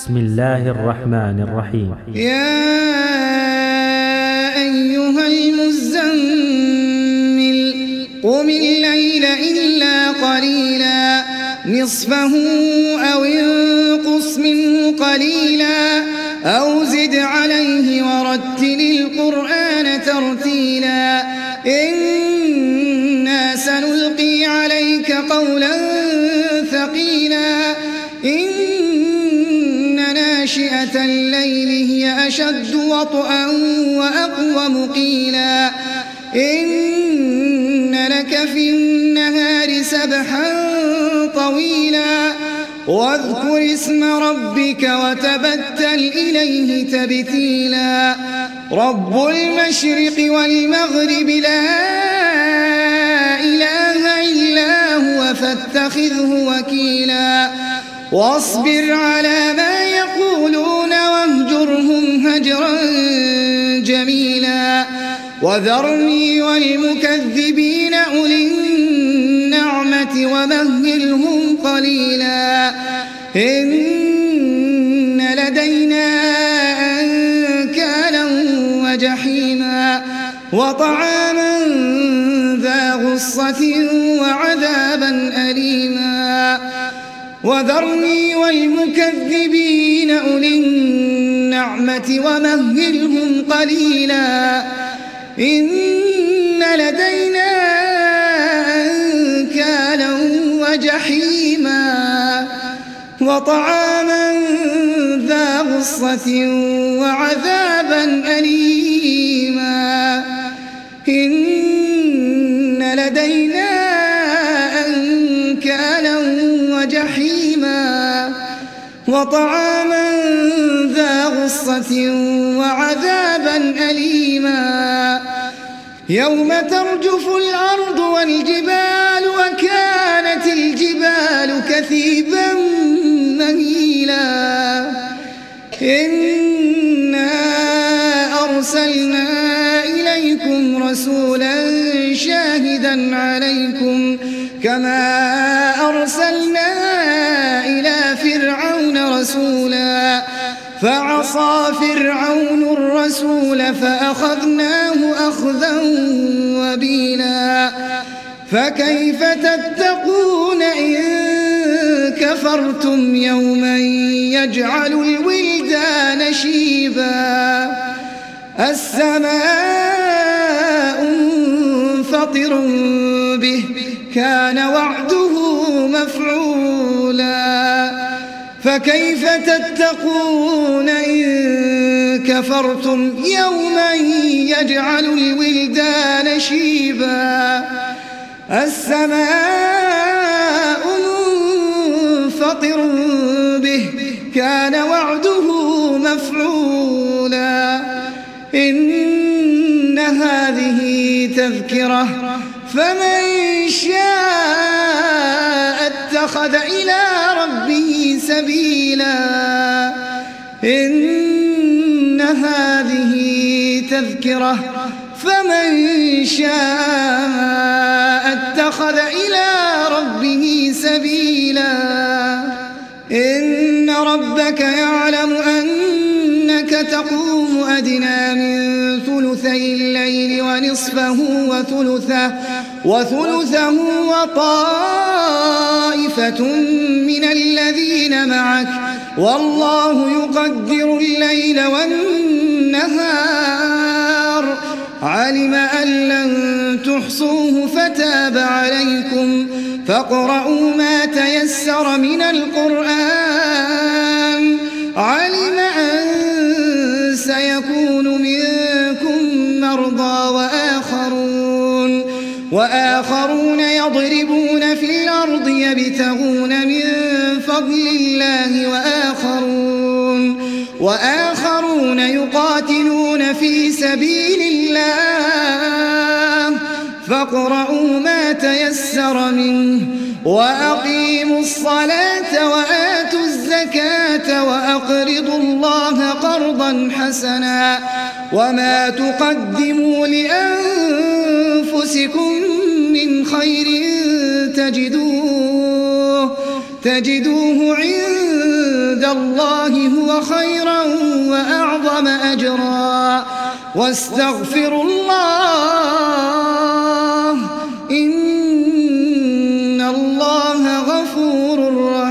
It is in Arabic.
بسم الله الرحمن الرحيم. يا أيها المزمل قم الليل إلا قليلا نصفه أو انقص منه قليلا أو زد عليه ورتل القرآن ترتيلا إنا سنلقي عليك قولا ثقيلا ناشئة الليل هي أشد وطئا وأقوم قيلا إن لك في النهار سبحا طويلا واذكر اسم ربك وتبتل إليه تبتيلا رب المشرق والمغرب لا إله إلا هو فاتخذه وكيلا واصبر على ما يقولون واهجرهم هجرا جميلا وذرني والمكذبين أولي النعمة ومهلهم قليلا إن لدينا أنكالا وجحيما وطعاما ذا غصة وعذابا أليما وذرني والمكذبين أولي النعمة ومهلهم قليلا إن لدينا أنكالا وجحيما وطعاما ذا غصة وعذابا أليما إن لدينا أنكالا وجحيما وطعاما ذا غصة وعذابا أليما يوم ترجف الأرض والجبال وكانت الجبال كثيبا مهيلا إنا أرسلنا إليكم رسولا شاهدا عليكم كما أرسلنا إلى فرعون رسولا فعصى فرعون الرسول فأخذناه أخذا وبيلا فكيف تتقون إن كفرتم يوما يجعل الولدان شيبا السماء منفطر به كان وعده مفعولا فكيف تتقون إن كفرتم يوما يجعل الولدان شيبا السماء منفطر به كان وعده مفعولا إن هذه تذكرة فمن شاء اتخذ إلى ربه سبيلا إن هذه تذكرة فمن شاء اتخذ إلى ربه سبيلا إن ربك يعلم أنك تقوم أدنى من ثلثي الليل ونصفه وثلثه وطائفة من الذين معك والله يقدر الليل والنهار علم أن لن تحصوه فتاب عليكم فاقرؤوا ما تيسر من القرآن علم أن سيكون منكم مرضى وآخرون يضربون في الأرض يبتغون من فضل الله وآخرون يقاتلون في سبيل الله فاقرؤوا ما تيسر منه وأقيموا الصلاة وآتوا الزكاة وأقرضوا الله قرضا حسنا وما تقدموا لأنفسكم من خير تجدوه عند الله هو خيرا وأعظم أجرا واستغفروا الله إن الله غفور رحيم.